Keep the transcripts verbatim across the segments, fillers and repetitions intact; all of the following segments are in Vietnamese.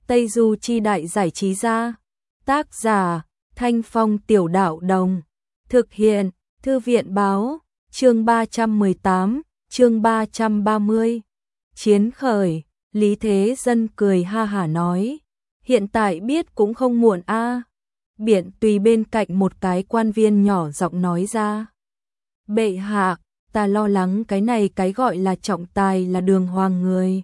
Tây Du Chi Đại Giải Trí Gia. Tác giả Thanh Phong Tiểu Đạo Đồng. Thực hiện Thư viện Báo. Chương ba trăm mười tám, chương ba trăm ba mươi. Chiến khởi. Lý Thế Dân cười ha hả nói, hiện tại biết cũng không muộn a. À. Biện Tùy bên cạnh một cái quan viên nhỏ giọng nói ra. Bệ hạ, ta lo lắng cái này cái gọi là trọng tài là đường hoàng người.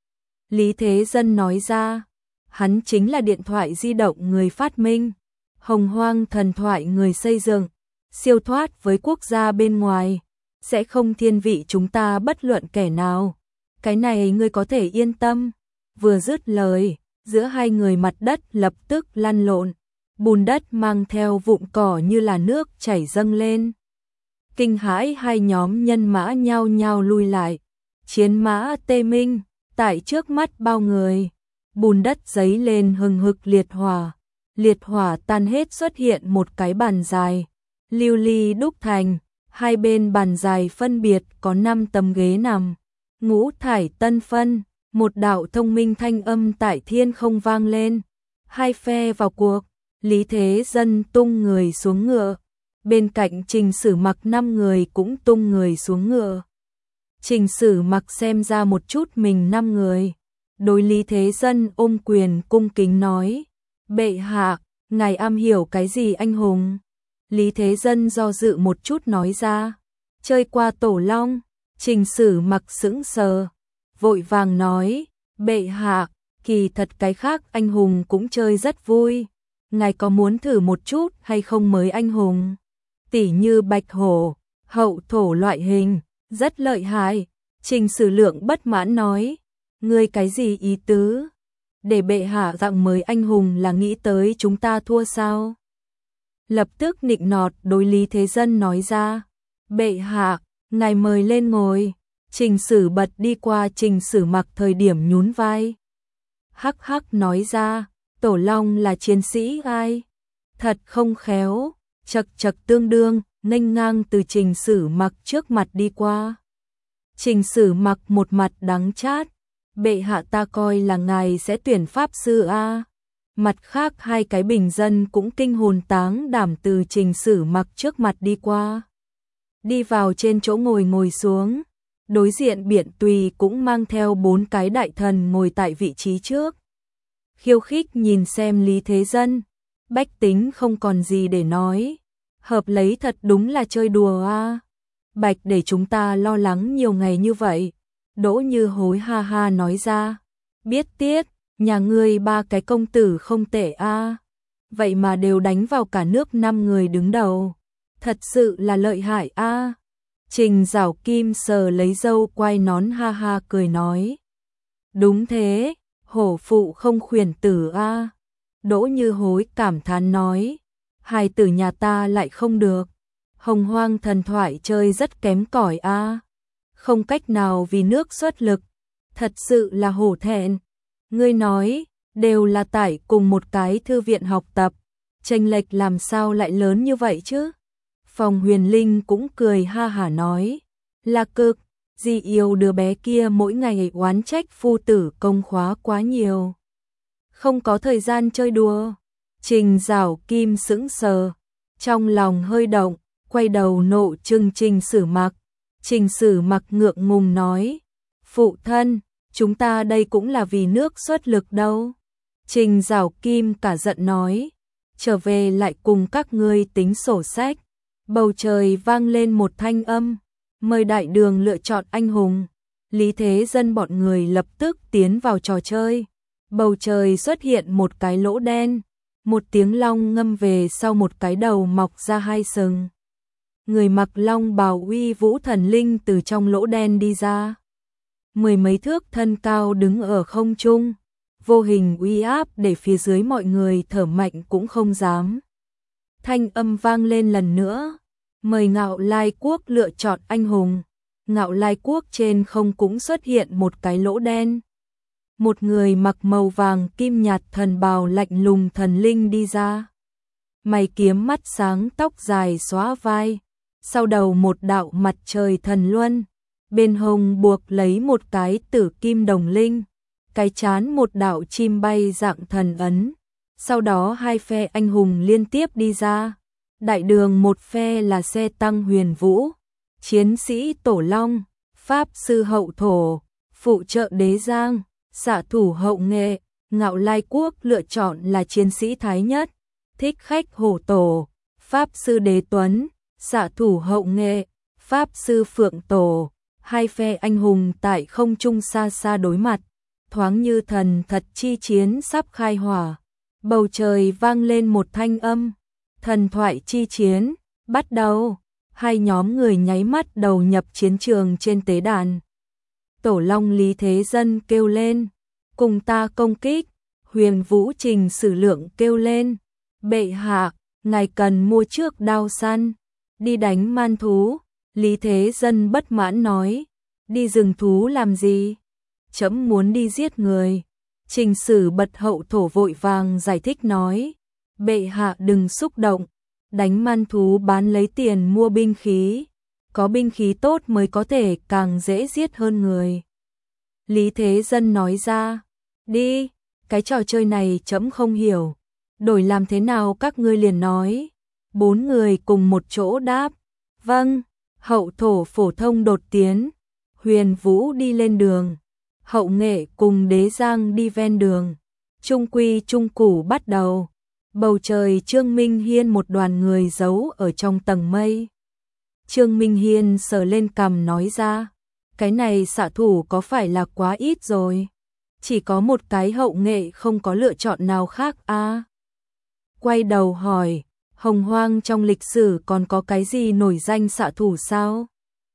Lý Thế Dân nói ra, hắn chính là điện thoại di động người phát minh, hồng hoang thần thoại người xây dựng, siêu thoát với quốc gia bên ngoài, sẽ không thiên vị chúng ta bất luận kẻ nào. Cái này ngươi có thể yên tâm. Vừa dứt lời, giữa hai người mặt đất lập tức lăn lộn, bùn đất mang theo vụn cỏ như là nước chảy dâng lên. Kinh hãi hai nhóm nhân mã nhao nhao lui lại. Chiến mã tê minh, tại trước mắt bao người, bùn đất giấy lên hừng hực liệt hỏa. Liệt hỏa tan hết, xuất hiện một cái bàn dài, lưu ly đúc thành, hai bên bàn dài phân biệt có năm tấm ghế nằm. Ngũ thải tân phân, một đạo thông minh thanh âm tại thiên không vang lên. Hai phe vào cuộc, Lý Thế Dân tung người xuống ngựa, bên cạnh Trình Sử Mặc năm người cũng tung người xuống ngựa. Trình Sử Mặc xem ra một chút mình năm người, đối Lý Thế Dân ôm quyền cung kính nói, bệ hạ, ngài am hiểu cái gì anh hùng? Lý Thế Dân do dự một chút nói ra, chơi qua tổ long. Trình Sử Mặc sững sờ, vội vàng nói, bệ hạ, kỳ thật cái khác anh hùng cũng chơi rất vui, ngài có muốn thử một chút hay không mới anh hùng? Tỉ như bạch hổ, hậu thổ loại hình, rất lợi hại. Trình Sử Lượng bất mãn nói, ngươi cái gì ý tứ? Để bệ hạ dạng mới anh hùng là nghĩ tới chúng ta thua sao? Lập tức nịnh nọt đối Lý Thế Dân nói ra, bệ hạ, ngài mời lên ngồi. Trình Sử bật đi qua Trình Sử Mặc thời điểm nhún vai, hắc hắc nói ra, tổ long là chiến sĩ ai? Thật không khéo. Chật chật tương đương, nghênh ngang từ Trình Sử Mặc trước mặt đi qua. Trình Sử Mặc một mặt đắng chát, bệ hạ ta coi là ngài sẽ tuyển pháp sư a. Mặt khác hai cái bình dân cũng kinh hồn táng đảm từ Trình Sử Mặc trước mặt đi qua. Đi vào trên chỗ ngồi ngồi xuống, đối diện Biện Tùy cũng mang theo bốn cái đại thần ngồi tại vị trí trước. Khiêu khích nhìn xem Lý Thế Dân, bách tính không còn gì để nói, hợp lấy thật đúng là chơi đùa a. Bạch để chúng ta lo lắng nhiều ngày như vậy. Đỗ Như Hối ha ha nói ra, biết tiết, nhà ngươi ba cái công tử không tệ a, vậy mà đều đánh vào cả nước năm người đứng đầu. Thật sự là lợi hại a. Trình Giảo Kim sờ lấy râu quai nón ha ha cười nói, đúng thế, hổ phụ không khuyển tử a. Đỗ Như Hối cảm thán nói, hài tử nhà ta lại không được, hồng hoang thần thoại chơi rất kém cỏi a, không cách nào vì nước xuất lực, thật sự là hổ thẹn. Ngươi nói, đều là tại cùng một cái thư viện học tập, chênh lệch làm sao lại lớn như vậy chứ? Phòng Huyền Linh cũng cười ha hả nói, là cực, di yêu đứa bé kia mỗi ngày oán trách phu tử công khóa quá nhiều, không có thời gian chơi đùa. Trình Giảo Kim sững sờ, trong lòng hơi động, quay đầu nộ trừng Trình Sử Mặc. Trình Sử Mặc ngượng ngùng nói, phụ thân, chúng ta đây cũng là vì nước xuất lực đâu. Trình Giảo Kim cả giận nói, trở về lại cùng các ngươi tính sổ sách. Bầu trời vang lên một thanh âm, mời đại đường lựa chọn anh hùng. Lý Thế Dân bọn người lập tức tiến vào trò chơi. Bầu trời xuất hiện một cái lỗ đen, một tiếng long ngâm về sau một cái đầu mọc ra hai sừng. Người mặc long bào uy vũ thần linh từ trong lỗ đen đi ra. Mười mấy thước thân cao đứng ở không trung, vô hình uy áp để phía dưới mọi người thở mạnh cũng không dám. Thanh âm vang lên lần nữa, mời Ngạo Lai Quốc lựa chọn anh hùng. Ngạo Lai Quốc trên không cũng xuất hiện một cái lỗ đen. Một người mặc màu vàng kim nhạt thần bào lạnh lùng thần linh đi ra. Mày kiếm mắt sáng, tóc dài xóa vai, sau đầu một đạo mặt trời thần luân, bên hông buộc lấy một cái tử kim đồng linh. cái chán một đạo chim bay dạng thần ấn. Sau đó hai phe anh hùng liên tiếp đi ra. Đại đường một phe là xe tăng Huyền Vũ, chiến sĩ Tổ Long, pháp sư Hậu Thổ, phụ trợ Đế Giang, xạ thủ Hậu Nghệ. Ngạo Lai Quốc lựa chọn là chiến sĩ Thái Nhất, thích khách Hổ Tổ, pháp sư Đế Tuấn, xạ thủ Hậu Nghệ, pháp sư Phượng Tổ. Hai phe anh hùng tại không trung xa xa đối mặt, thoáng như thần thật chi chiến sắp khai hỏa. Bầu trời vang lên một thanh âm, thần thoại chi chiến, bắt đầu. Hai nhóm người nháy mắt đầu nhập chiến trường trên tế đàn. Tổ Long Lý Thế Dân kêu lên, cùng ta công kích. Huyền Vũ Trình Sử Lượng kêu lên, bệ hạ, ngài cần mua trước đao săn, đi đánh man thú. Lý Thế Dân bất mãn nói, đi rừng thú làm gì? Trẫm muốn đi giết người. Trình Sử Bật Hậu Thổ vội vàng giải thích nói, bệ hạ đừng xúc động, đánh man thú bán lấy tiền mua binh khí, có binh khí tốt mới có thể càng dễ giết hơn người. Lý Thế Dân nói ra, đi, cái trò chơi này trẫm không hiểu, đổi làm thế nào các ngươi liền nói. Bốn người cùng một chỗ đáp, vâng. Hậu Thổ phổ thông đột tiến, Huyền Vũ đi lên đường, Hậu Nghệ cùng Đế Giang đi ven đường. Trung quy trung củ bắt đầu. Bầu trời Trương Minh Hiên một đoàn người giấu ở trong tầng mây. Trương Minh Hiên sờ lên cằm nói ra, cái này xạ thủ có phải là quá ít rồi? Chỉ có một cái Hậu Nghệ không có lựa chọn nào khác à? Quay đầu hỏi, Hồng Hoang trong lịch sử còn có cái gì nổi danh xạ thủ sao?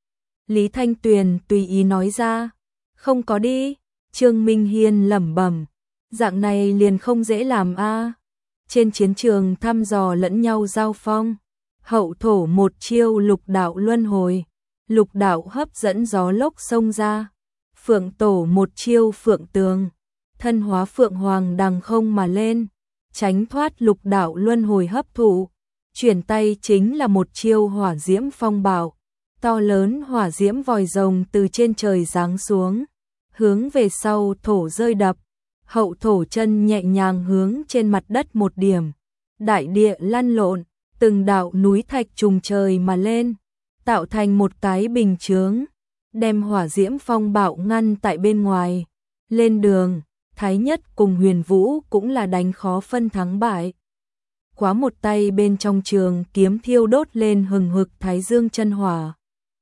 Lý Thanh Tuyền tùy ý nói ra, không có đi. Trương Minh Hiên lẩm bẩm, dạng này liền không dễ làm a. Trên chiến trường thăm dò lẫn nhau giao phong, Hậu Thổ một chiêu lục đạo luân hồi, lục đạo hấp dẫn gió lốc xông ra. Phượng Tổ một chiêu phượng tường, thân hóa phượng hoàng đằng không mà lên, tránh thoát lục đạo luân hồi hấp thụ. Chuyển tay chính là một chiêu hỏa diễm phong bạo, to lớn hỏa diễm vòi rồng từ trên trời giáng xuống, hướng về sau thổ rơi đập. Hậu Thổ chân nhẹ nhàng hướng trên mặt đất một điểm, đại địa lăn lộn, từng đạo núi thạch trùng trời mà lên, tạo thành một cái bình chướng, đem hỏa diễm phong bạo ngăn tại bên ngoài. Lên đường, Thái Nhất cùng Huyền Vũ cũng là đánh khó phân thắng bại. Quá một tay bên trong trường kiếm thiêu đốt lên hừng hực thái dương chân hỏa.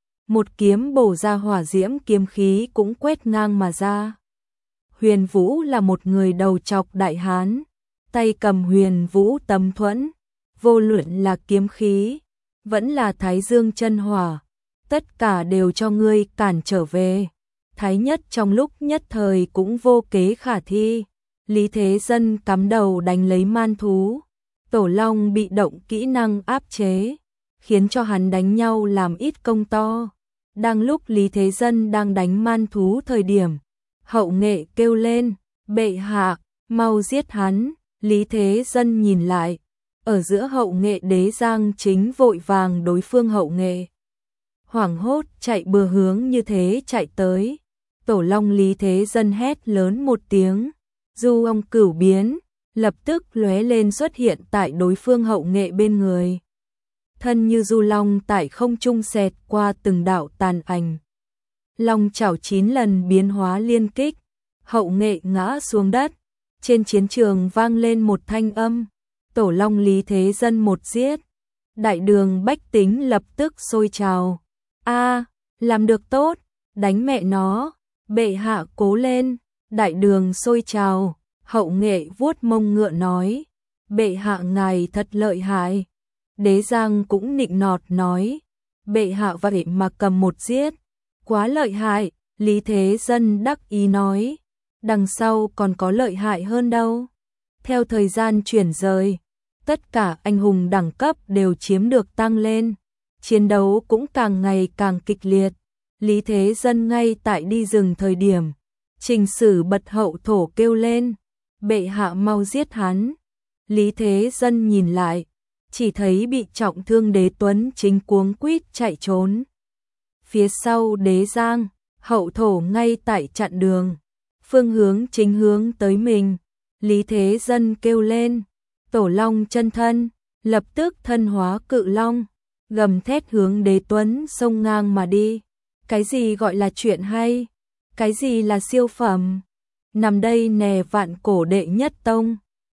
Một kiếm bổ ra hỏa diễm kiếm khí cũng quét ngang mà ra. Huyền Vũ là một người đầu trọc đại hán, tay cầm Huyền Vũ tấm thuẫn, vô luận là kiếm khí, vẫn là thái dương chân hỏa, tất cả đều cho ngươi cản trở về. Thái Nhất trong lúc nhất thời cũng vô kế khả thi. Lý Thế Dân cắm đầu đánh lấy man thú. Tổ Long bị động kỹ năng áp chế, khiến cho hắn đánh nhau làm ít công to. Đang lúc Lý Thế Dân đang đánh man thú thời điểm, Hậu Nghệ kêu lên, bệ hạ, mau giết hắn. Lý Thế Dân nhìn lại, ở giữa Hậu Nghệ Đế Giang chính vội vàng đối phương Hậu Nghệ. Hoảng hốt chạy bừa hướng như thế chạy tới. Tổ Long Lý Thế Dân hét lớn một tiếng, du ông cửu biến, lập tức lóe lên xuất hiện tại đối phương Hậu Nghệ bên người. Thân như du long tại không trung xẹt qua từng đạo tàn ảnh. Long chảo chín lần biến hóa liên kích, Hậu Nghệ ngã xuống đất. Trên chiến trường vang lên một thanh âm, Tổ Long Lý Thế Dân một giết. Đại đường bách tính lập tức sôi trào. A, làm được tốt, đánh mẹ nó, bệ hạ cố lên. Đại đường sôi trào. Hậu Nghệ vuốt mông ngựa nói, bệ hạ ngài thật lợi hại. Đế Giang cũng nịnh nọt nói, bệ hạ vậy mà cầm một giết, quá lợi hại. Lý Thế Dân đắc ý nói, đằng sau còn có lợi hại hơn đâu. Theo thời gian chuyển rời, tất cả anh hùng đẳng cấp đều chiếm được tăng lên, chiến đấu cũng càng ngày càng kịch liệt. Lý Thế Dân ngay tại đi rừng thời điểm, Trình Sử Bật Hậu Thổ kêu lên, bệ hạ mau giết hắn. Lý Thế Dân nhìn lại, chỉ thấy bị trọng thương Đế Tuấn chính cuống quýt chạy trốn. Phía sau Đế Giang, Hậu Thổ ngay tại chặn đường. phương hướng chính hướng tới mình. Lý Thế Dân kêu lên, Tổ Long chân thân, lập tức thân hóa cự long, gầm thét hướng Đế Tuấn xông ngang mà đi. Cái gì gọi là chuyện hay? Cái gì là siêu phẩm? Nằm đây nè vạn cổ đệ nhất tông.